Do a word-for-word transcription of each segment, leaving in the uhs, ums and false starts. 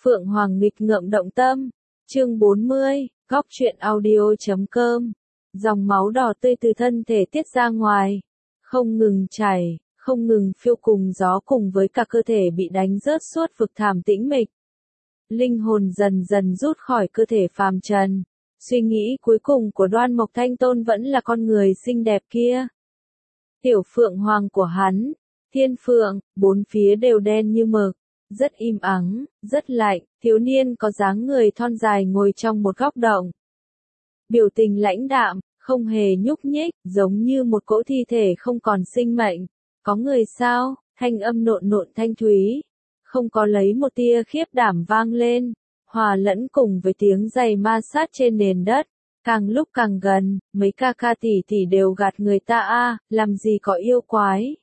Phượng Hoàng nghịch ngợm động tâm, chương bốn mươi, góc truyện audio.com. Dòng máu đỏ tươi từ thân thể tiết ra ngoài, không ngừng chảy, không ngừng phiêu cùng gió cùng với cả cơ thể bị đánh rớt suốt vực thẳm tĩnh mịch. Linh hồn dần dần rút khỏi cơ thể phàm trần, suy nghĩ cuối cùng của Đoan Mộc Thanh Tôn vẫn là con người xinh đẹp kia. Tiểu Phượng Hoàng của hắn, Thiên Phượng, bốn phía đều đen như mực, rất im ắng, rất lạnh, thiếu niên có dáng người thon dài ngồi trong một góc động. Biểu tình lãnh đạm, không hề nhúc nhích, giống như một cỗ thi thể không còn sinh mệnh. Có người sao? Thanh âm nộn nộn thanh thúy, không có lấy một tia khiếp đảm vang lên, hòa lẫn cùng với tiếng giày ma sát trên nền đất. Càng lúc càng gần, mấy ca ca tỷ tỷ đều gạt người ta a, làm gì có yêu quái.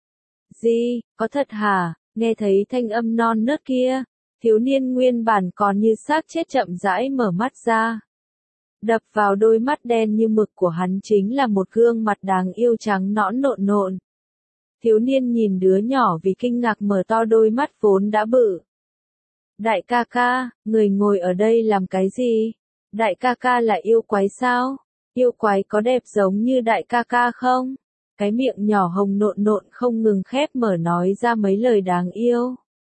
Gì, có thật hả? Nghe thấy thanh âm non nớt kia, thiếu niên nguyên bản còn như xác chết chậm rãi mở mắt ra. Đập vào đôi mắt đen như mực của hắn chính là một gương mặt đáng yêu trắng nõn nộn nộn. Thiếu niên nhìn đứa nhỏ vì kinh ngạc mở to đôi mắt vốn đã bự. Đại ca ca, người ngồi ở đây làm cái gì? Đại ca ca là yêu quái sao? Yêu quái có đẹp giống như đại ca ca không? Cái miệng nhỏ hồng nộn nộn không ngừng khép mở nói ra mấy lời đáng yêu.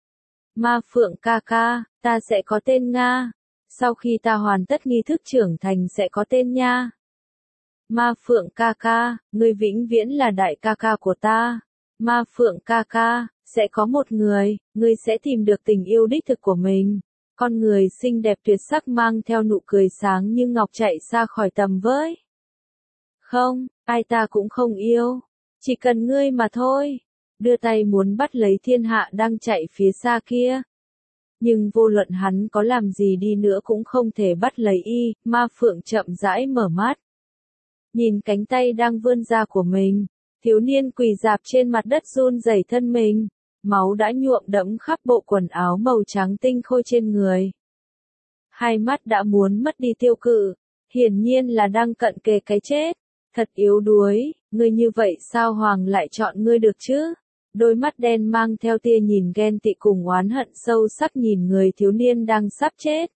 Ma Phượng ca ca, ta sẽ có tên Nga. Sau khi ta hoàn tất nghi thức trưởng thành sẽ có tên nha. Ma Phượng ca ca, ngươi vĩnh viễn là đại ca ca của ta. Ma Phượng ca ca, sẽ có một người, ngươi sẽ tìm được tình yêu đích thực của mình. Con người xinh đẹp tuyệt sắc mang theo nụ cười sáng như ngọc chạy xa khỏi tầm với. Không, ai ta cũng không yêu. Chỉ cần ngươi mà thôi. Đưa tay muốn bắt lấy thiên hạ đang chạy phía xa kia. Nhưng vô luận hắn có làm gì đi nữa cũng không thể bắt lấy y, Ma Phượng chậm rãi mở mắt. Nhìn cánh tay đang vươn ra của mình, thiếu niên quỳ rạp trên mặt đất run rẩy thân mình, máu đã nhuộm đẫm khắp bộ quần áo màu trắng tinh khôi trên người. Hai mắt đã muốn mất đi tiêu cự, hiển nhiên là đang cận kề cái chết. Thật yếu đuối, ngươi như vậy sao Hoàng lại chọn ngươi được chứ? Đôi mắt đen mang theo tia nhìn ghen tị cùng oán hận sâu sắc nhìn người thiếu niên đang sắp chết.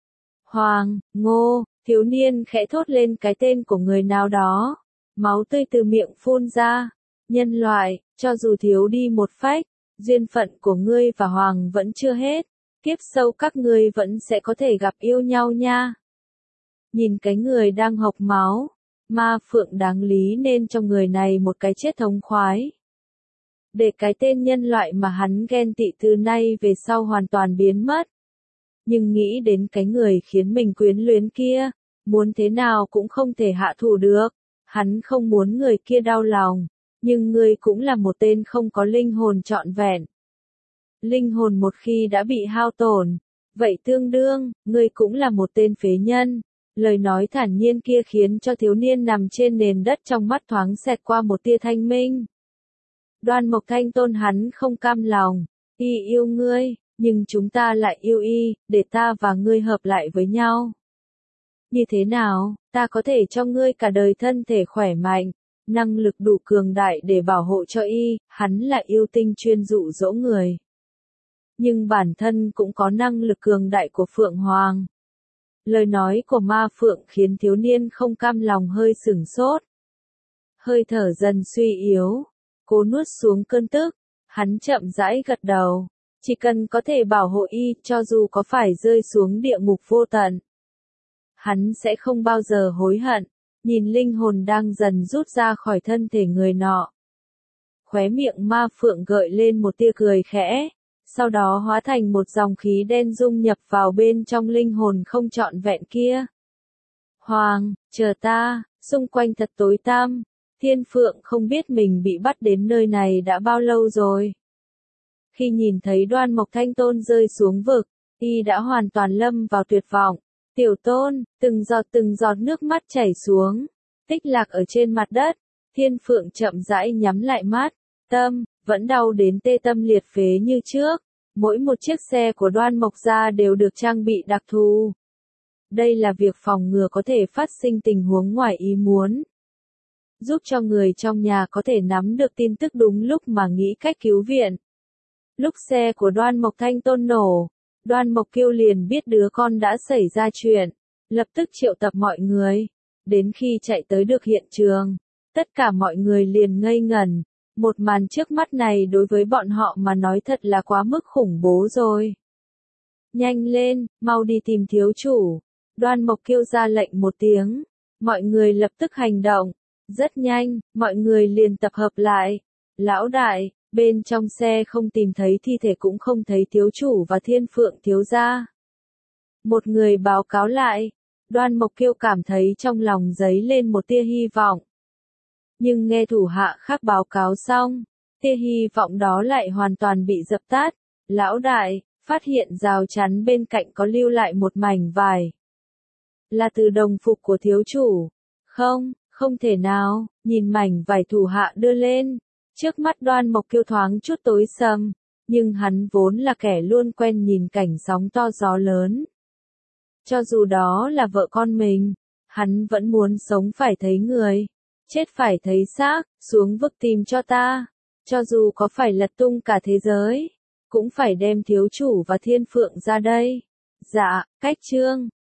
Hoàng, Ngô, thiếu niên khẽ thốt lên cái tên của người nào đó. Máu tươi từ miệng phun ra. Nhân loại, cho dù thiếu đi một phách, duyên phận của ngươi và Hoàng vẫn chưa hết. Kiếp sau các ngươi vẫn sẽ có thể gặp yêu nhau nha. Nhìn cái người đang hộc máu. Ma Phượng đáng lý nên cho người này một cái chết thống khoái. Để cái tên nhân loại mà hắn ghen tị từ nay về sau hoàn toàn biến mất. Nhưng nghĩ đến cái người khiến mình quyến luyến kia, muốn thế nào cũng không thể hạ thủ được. Hắn không muốn người kia đau lòng, nhưng ngươi cũng là một tên không có linh hồn trọn vẹn. Linh hồn một khi đã bị hao tổn, vậy tương đương, ngươi cũng là một tên phế nhân. Lời nói thản nhiên kia khiến cho thiếu niên nằm trên nền đất trong mắt thoáng xẹt qua một tia thanh minh. Đoan Mộc Thanh Tôn hắn không cam lòng, y yêu ngươi, nhưng chúng ta lại yêu y, để ta và ngươi hợp lại với nhau. Như thế nào, ta có thể cho ngươi cả đời thân thể khỏe mạnh, năng lực đủ cường đại để bảo hộ cho y, hắn là yêu tinh chuyên dụ dỗ người. Nhưng bản thân cũng có năng lực cường đại của Phượng Hoàng. Lời nói của Ma Phượng khiến thiếu niên không cam lòng hơi sửng sốt. Hơi thở dần suy yếu, cố nuốt xuống cơn tức, hắn chậm rãi gật đầu. Chỉ cần có thể bảo hộ y, cho dù có phải rơi xuống địa ngục vô tận, hắn sẽ không bao giờ hối hận. Nhìn linh hồn đang dần rút ra khỏi thân thể người nọ. Khóe miệng Ma Phượng gợi lên một tia cười khẽ. Sau đó hóa thành một dòng khí đen dung nhập vào bên trong linh hồn không trọn vẹn kia. Hoàng, chờ ta, xung quanh thật tối tăm. Thiên Phượng không biết mình bị bắt đến nơi này đã bao lâu rồi. Khi nhìn thấy Đoan Mộc Thanh Tôn rơi xuống vực, y đã hoàn toàn lâm vào tuyệt vọng. Tiểu Tôn, từng giọt từng giọt nước mắt chảy xuống, tích lạc ở trên mặt đất. Thiên Phượng chậm rãi nhắm lại mắt, tâm vẫn đau đến tê tâm liệt phế như trước. Mỗi một chiếc xe của Đoan Mộc gia đều được trang bị đặc thù. Đây là việc phòng ngừa có thể phát sinh tình huống ngoài ý muốn. Giúp cho người trong nhà có thể nắm được tin tức đúng lúc mà nghĩ cách cứu viện. Lúc xe của Đoan Mộc Thanh Tôn nổ, Đoan Mộc Kiêu liền biết đứa con đã xảy ra chuyện, lập tức triệu tập mọi người. Đến khi chạy tới được hiện trường, tất cả mọi người liền ngây ngẩn. Một màn trước mắt này đối với bọn họ mà nói thật là quá mức khủng bố rồi. Nhanh lên, mau đi tìm thiếu chủ. Đoan Mộc Kiêu ra lệnh một tiếng. Mọi người lập tức hành động. Rất nhanh, mọi người liền tập hợp lại. Lão đại, bên trong xe không tìm thấy thi thể cũng không thấy thiếu chủ và Thiên Phượng thiếu gia. Một người báo cáo lại. Đoan Mộc Kiêu cảm thấy trong lòng dấy lên một tia hy vọng. Nhưng nghe thủ hạ khác báo cáo xong, tia hy vọng đó lại hoàn toàn bị dập tắt. Lão đại, phát hiện rào chắn bên cạnh có lưu lại một mảnh vải. Là từ đồng phục của thiếu chủ. Không, không thể nào, nhìn mảnh vải thủ hạ đưa lên. Trước mắt Đoan Mộc Kiêu thoáng chút tối sầm, nhưng hắn vốn là kẻ luôn quen nhìn cảnh sóng to gió lớn. Cho dù đó là vợ con mình, hắn vẫn muốn sống phải thấy người, chết phải thấy xác, xuống vực tìm cho ta. Cho dù có phải lật tung cả thế giới, cũng phải đem thiếu chủ và Thiên Phượng ra đây. Dạ, cách chương.